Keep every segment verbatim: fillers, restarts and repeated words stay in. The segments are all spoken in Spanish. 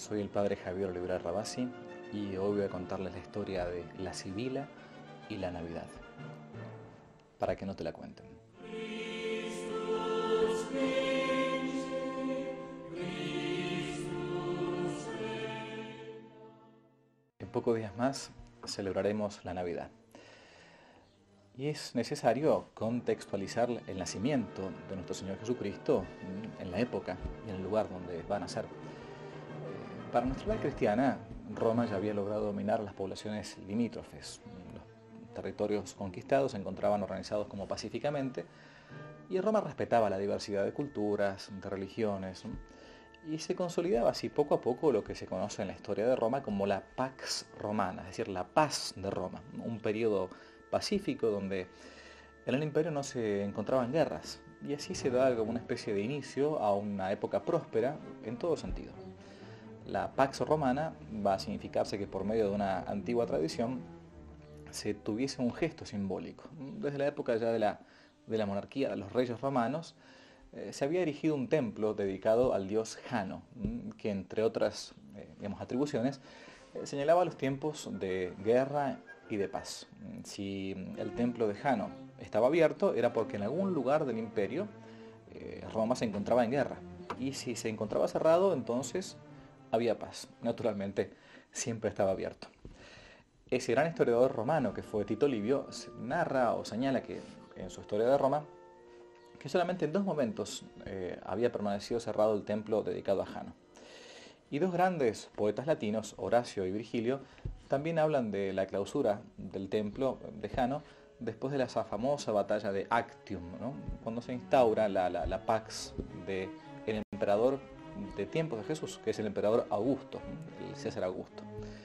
soy el padre Javier Olivera Rabasi y hoy voy a contarles la historia de la Sibila y la Navidad, para que no te la cuenten. En pocos días más celebraremos la Navidad. Y es necesario contextualizar el nacimiento de nuestro Señor Jesucristo en la época y en el lugar donde va a nacer. Para nuestra edad cristiana, Roma ya había logrado dominar las poblaciones limítrofes. Los territorios conquistados se encontraban organizados como pacíficamente y Roma respetaba la diversidad de culturas, de religiones, y se consolidaba así poco a poco lo que se conoce en la historia de Roma como la Pax Romana, es decir, la paz de Roma, un periodo pacífico donde en el imperio no se encontraban guerras, y así se da como una especie de inicio a una época próspera en todo sentido. La Pax Romana va a significarse que por medio de una antigua tradición se tuviese un gesto simbólico. Desde la época ya de la, de la monarquía de los reyes romanos, eh, se había erigido un templo dedicado al dios Jano, que entre otras eh, digamos, atribuciones eh, señalaba los tiempos de guerra y de paz. Si el templo de Jano estaba abierto era porque en algún lugar del imperio eh, Roma se encontraba en guerra, y si se encontraba cerrado, entonces había paz. Naturalmente siempre estaba abierto. Ese gran historiador romano que fue Tito Livio narra o señala que en su historia de Roma que solamente en dos momentos eh, había permanecido cerrado el templo dedicado a Jano. Y dos grandes poetas latinos, Horacio y Virgilio, también hablan de la clausura del templo de Jano después de la famosa batalla de Actium, ¿no? Cuando se instaura la, la, la pax del emperador de tiempos de Jesús, que es el emperador Augusto, el César Augusto.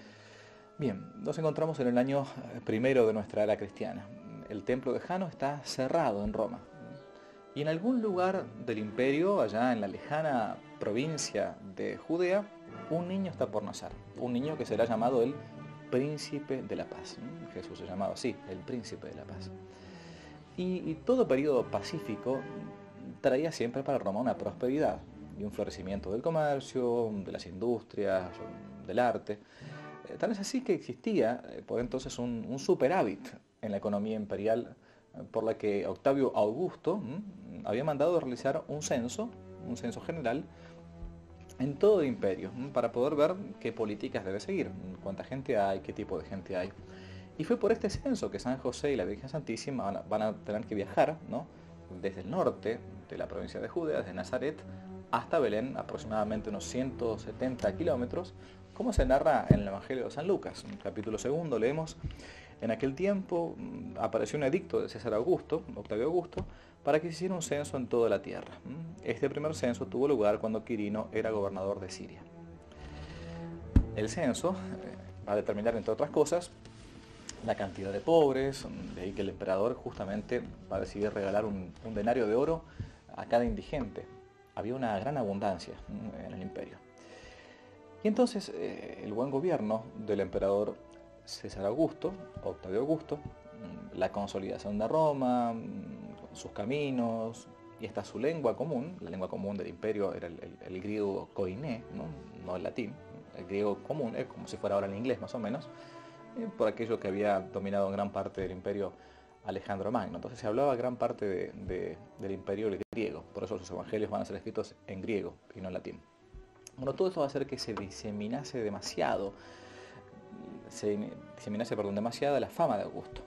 Bien, nos encontramos en el año primero de nuestra era cristiana. El templo de Jano está cerrado en Roma. Y en algún lugar del imperio, allá en la lejana provincia de Judea, un niño está por nacer. Un niño que será llamado el Príncipe de la Paz. Jesús se llamaba así, el Príncipe de la Paz. Y, y todo periodo pacífico traía siempre para Roma una prosperidad y un florecimiento del comercio, de las industrias, del arte. Tal es así que existía por entonces un, un superávit en la economía imperial, por la que Octavio Augusto ¿m? había mandado realizar un censo, un censo general, en todo el imperio, ¿m? para poder ver qué políticas debe seguir, cuánta gente hay, qué tipo de gente hay. Y fue por este censo que San José y la Virgen Santísima van a, van a tener que viajar, ¿no? desde el norte de la provincia de Judea, desde Nazaret, hasta Belén, aproximadamente unos ciento setenta kilómetros, como se narra en el Evangelio de San Lucas. En el capítulo segundo leemos: en aquel tiempo apareció un edicto de César Augusto, Octavio Augusto, para que se hiciera un censo en toda la tierra. Este primer censo tuvo lugar cuando Quirino era gobernador de Siria. El censo va a determinar, entre otras cosas, la cantidad de pobres, de ahí que el emperador justamente va a decidir regalar un, un denario de oro a cada indigente. Había una gran abundancia en el imperio. Y entonces eh, el buen gobierno del emperador César Augusto, Octavio Augusto, la consolidación de Roma, sus caminos y hasta su lengua común, la lengua común del imperio era el, el, el griego koiné, ¿no? no el latín, el griego común, es como si fuera ahora el inglés más o menos, eh, por aquello que había dominado en gran parte del imperio Alejandro Magno. Entonces se hablaba gran parte de, de, del imperio griego, por eso los evangelios van a ser escritos en griego y no en latín. Bueno, todo esto va a hacer que se diseminase demasiado, se diseminase, perdón, demasiada la fama de Augusto.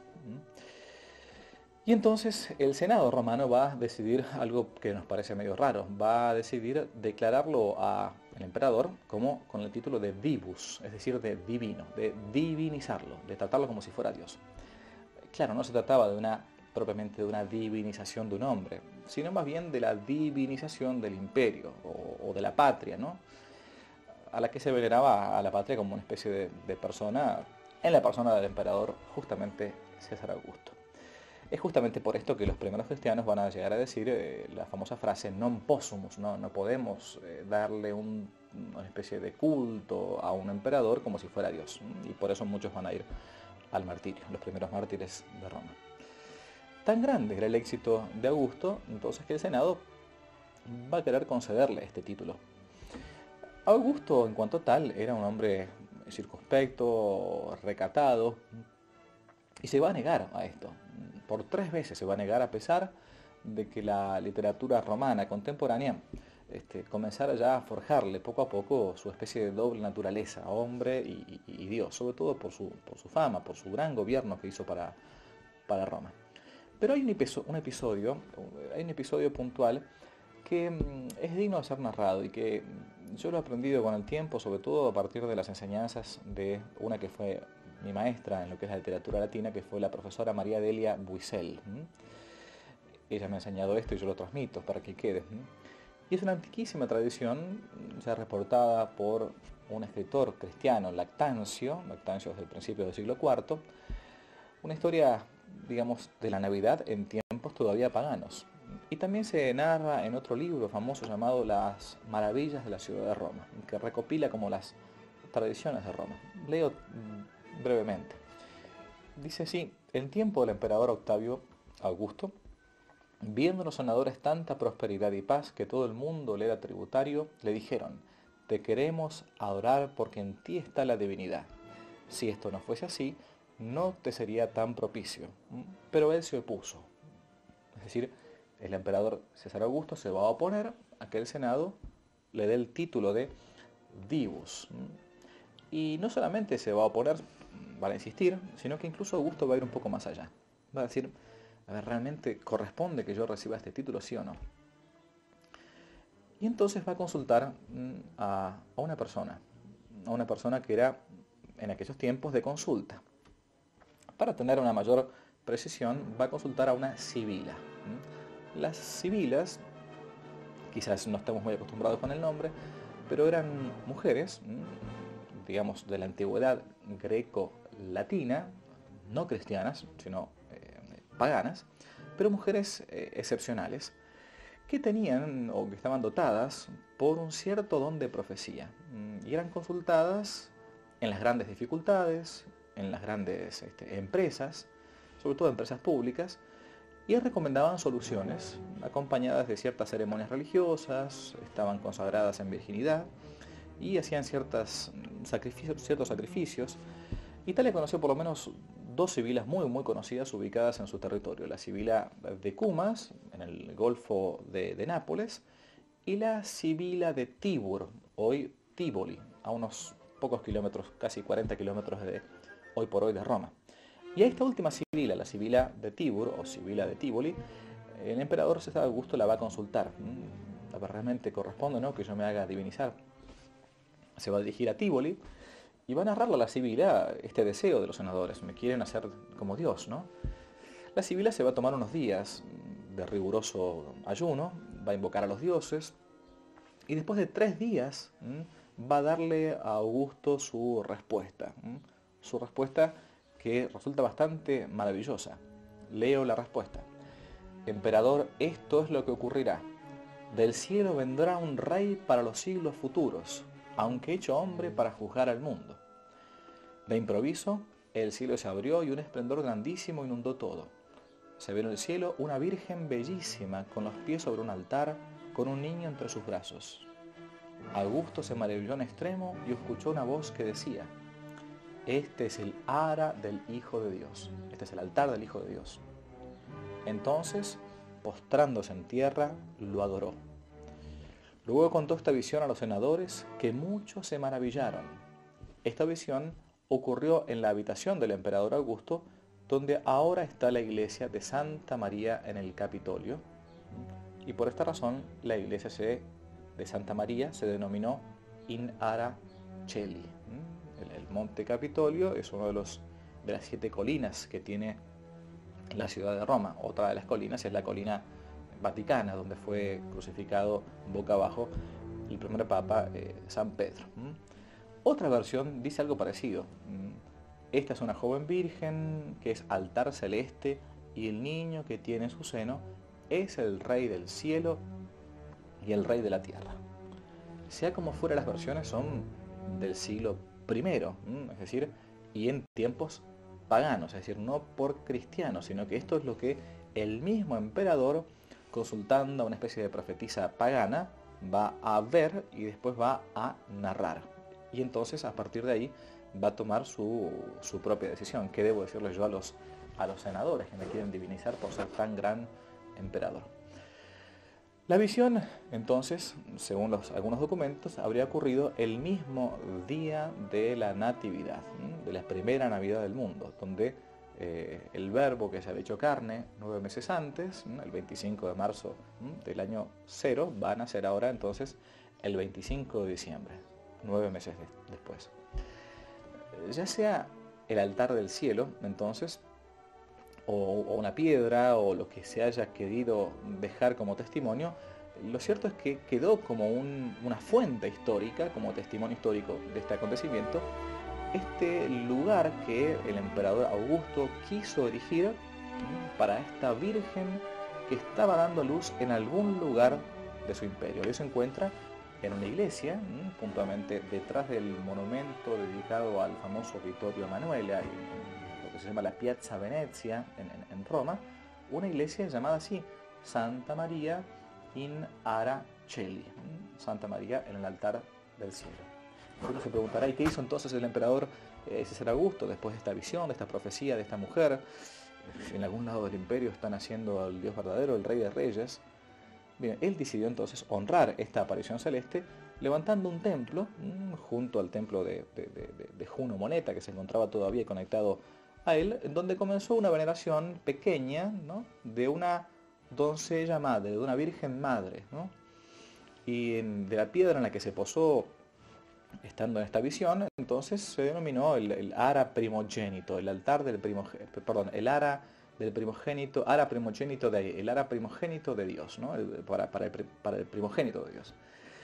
Y entonces el Senado romano va a decidir algo que nos parece medio raro, va a decidir declararlo al emperador como con el título de divus, es decir, de divino, de divinizarlo, de tratarlo como si fuera Dios. Claro, no se trataba de una propiamente de una divinización de un hombre, sino más bien de la divinización del imperio o, o de la patria, ¿no? A la que se veneraba a la patria como una especie de, de persona, en la persona del emperador justamente César Augusto. Es justamente por esto que los primeros cristianos van a llegar a decir eh, la famosa frase non possumus, no, no podemos eh, darle un, una especie de culto a un emperador como si fuera Dios, y por eso muchos van a ir al martirio, los primeros mártires de Roma. Tan grande era el éxito de Augusto, entonces, que el Senado va a querer concederle este título. Augusto, en cuanto tal, era un hombre circunspecto, recatado, y se va a negar a esto. Por tres veces se va a negar, a pesar de que la literatura romana contemporánea este, comenzara ya a forjarle poco a poco su especie de doble naturaleza, hombre y, y- y Dios, sobre todo por su, por su fama, por su gran gobierno que hizo para, para Roma. Pero hay un, episo- un episodio, hay un episodio puntual que mm, es digno de ser narrado y que mm, yo lo he aprendido con el tiempo, sobre todo a partir de las enseñanzas de una que fue mi maestra en lo que es la literatura latina, que fue la profesora María Delia Buisel. ¿m? Ella me ha enseñado esto y yo lo transmito para que quede. ¿m? Y es una antiquísima tradición, mm, ya reportada por un escritor cristiano, Lactancio, Lactancio desde el principio del siglo cuarto, una historia, digamos, de la Navidad en tiempos todavía paganos. Y también se narra en otro libro famoso llamado Las Maravillas de la Ciudad de Roma, que recopila como las tradiciones de Roma. Leo mm, brevemente. Dice así: en tiempo del emperador Octavio Augusto, viendo los senadores tanta prosperidad y paz que todo el mundo le era tributario, le dijeron: te queremos adorar porque en ti está la divinidad. Si esto no fuese así, no te sería tan propicio. Pero él se opuso. Es decir, el emperador César Augusto se va a oponer a que el Senado le dé el título de divus. Y no solamente se va a oponer, va a insistir, sino que incluso Augusto va a ir un poco más allá. Va a decir: a ver, ¿realmente corresponde que yo reciba este título, sí o no? Y entonces va a consultar mm, a, a una persona, a una persona que era en aquellos tiempos de consulta. Para tener una mayor precisión, va a consultar a una sibila. ¿m? Las sibilas, quizás no estemos muy acostumbrados con el nombre, pero eran mujeres, ¿m? digamos, de la antigüedad greco-latina, no cristianas, sino eh, paganas, pero mujeres eh, excepcionales, que tenían o que estaban dotadas por un cierto don de profecía, mm, y eran consultadas en las grandes dificultades, en las grandes este, empresas, sobre todo empresas públicas, y recomendaban soluciones acompañadas de ciertas ceremonias religiosas, estaban consagradas en virginidad y hacían ciertas mm, sacrificios, ciertos sacrificios. Italia conoció por lo menos dos sibilas muy muy conocidas ubicadas en su territorio: la sibila de Cumas, en el Golfo de, de Nápoles, y la sibila de Tibur, hoy Tívoli, a unos pocos kilómetros, casi cuarenta kilómetros de hoy por hoy de Roma. Y a esta última sibila, la sibila de Tibur o sibila de Tívoli, el emperador César Augusto la va a consultar. Mm, A ver, realmente corresponde, ¿no?, que yo me haga divinizar. Se va a dirigir a Tívoli y va a narrarle a la sibila este deseo de los senadores: me quieren hacer como Dios, ¿no? La sibila se va a tomar unos días de riguroso ayuno, va a invocar a los dioses, y después de tres días ¿m? va a darle a Augusto su respuesta. ¿m? Su respuesta, que resulta bastante maravillosa. Leo la respuesta: emperador, esto es lo que ocurrirá. Del cielo vendrá un rey para los siglos futuros, aunque hecho hombre para juzgar al mundo. De improviso, el cielo se abrió y un esplendor grandísimo inundó todo. Se ve en el cielo una virgen bellísima, con los pies sobre un altar, con un niño entre sus brazos. Augusto se maravilló en extremo y escuchó una voz que decía: este es el ara del Hijo de Dios, este es el altar del Hijo de Dios. Entonces, postrándose en tierra, lo adoró. Luego contó esta visión a los senadores, que muchos se maravillaron. Esta visión ocurrió en la habitación del emperador Augusto, donde ahora está la iglesia de Santa María en el Capitolio. Y por esta razón la iglesia se, de Santa María se denominó In Ara Coeli. El, el monte Capitolio es uno de, los, de las siete colinas que tiene la ciudad de Roma. Otra de las colinas es la colina Vaticana, donde fue crucificado boca abajo el primer papa, eh, San Pedro. Otra versión dice algo parecido. Esta es una joven virgen que es altar celeste, y el niño que tiene en su seno es el rey del cielo y el rey de la tierra. Sea como fuera, las versiones son del siglo primero, es decir, y en tiempos paganos, es decir, no por cristianos, sino que esto es lo que el mismo emperador, consultando a una especie de profetisa pagana, va a ver y después va a narrar. Y entonces a partir de ahí va a tomar su, su propia decisión. ¿Qué debo decirles yo a los, a los senadores que me quieren divinizar por ser tan gran emperador? La visión, entonces, según los, algunos documentos, habría ocurrido el mismo día de la Natividad, ¿m? de la primera Navidad del mundo, donde eh, el Verbo que se había hecho carne nueve meses antes, ¿m? el veinticinco de marzo ¿m? del año cero, va a nacer ahora entonces el veinticinco de diciembre, nueve meses de, después. Ya sea el altar del cielo, entonces, o, o una piedra, o lo que se haya querido dejar como testimonio, lo cierto es que quedó como un, una fuente histórica, como testimonio histórico de este acontecimiento, este lugar que el emperador Augusto quiso erigir para esta virgen que estaba dando a luz en algún lugar de su imperio. Y se encuentra en una iglesia, puntualmente detrás del monumento dedicado al famoso Vittorio Emanuele, lo que se llama la Piazza Venezia en, en, en Roma, una iglesia llamada así, Santa Maria in Ara Coeli, Santa María en el altar del cielo. Uno se preguntará, ¿y qué hizo entonces el emperador eh, César Augusto después de esta visión, de esta profecía, de esta mujer? En algún lado del imperio están haciendo al Dios verdadero, el Rey de Reyes. Bien, él decidió entonces honrar esta aparición celeste levantando un templo mmm, junto al templo de, de, de, de Juno Moneta, que se encontraba todavía conectado a él, donde comenzó una veneración pequeña, ¿no?, de una doncella madre, de una virgen madre, ¿no? Y en, de la piedra en la que se posó estando en esta visión, entonces se denominó el, el ara primogénito, el altar del primogénito, perdón, el ara del primogénito, ara primogénito de, el ara primogénito de Dios, ¿no? El, para, para, el, para el primogénito de Dios.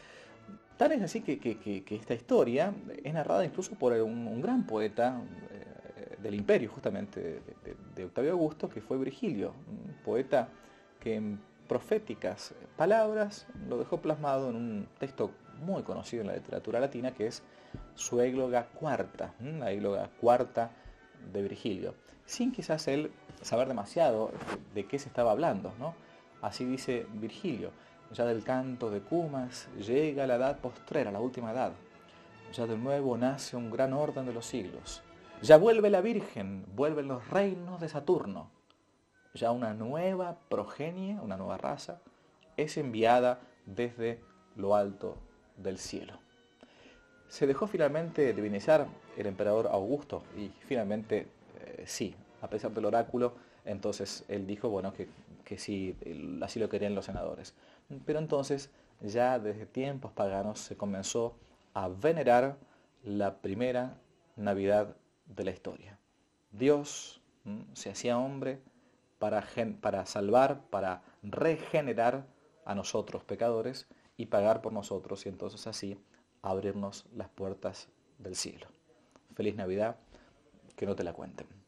Tal es así que, que, que, que esta historia es narrada incluso por un, un gran poeta eh, del imperio, justamente de, de, de Octavio Augusto, que fue Virgilio, un poeta que en proféticas palabras lo dejó plasmado en un texto muy conocido en la literatura latina, que es su égloga cuarta, la égloga cuarta de Virgilio, sin quizás él saber demasiado de qué se estaba hablando, ¿no? Así dice Virgilio: ya del canto de Cumas llega la edad postrera, la última edad. Ya de nuevo nace un gran orden de los siglos. Ya vuelve la Virgen, vuelven los reinos de Saturno. Ya una nueva progenie, una nueva raza, es enviada desde lo alto del cielo. Se dejó finalmente divinizar el emperador Augusto y finalmente eh, sí, a pesar del oráculo, entonces él dijo, bueno, que, que sí, así lo querían los senadores. Pero entonces ya desde tiempos paganos se comenzó a venerar la primera Navidad de la historia. Dios ¿m? se hacía hombre para, para salvar, para regenerar a nosotros pecadores y pagar por nosotros, y entonces así abrirnos las puertas del cielo. Feliz Navidad, que no te la cuenten.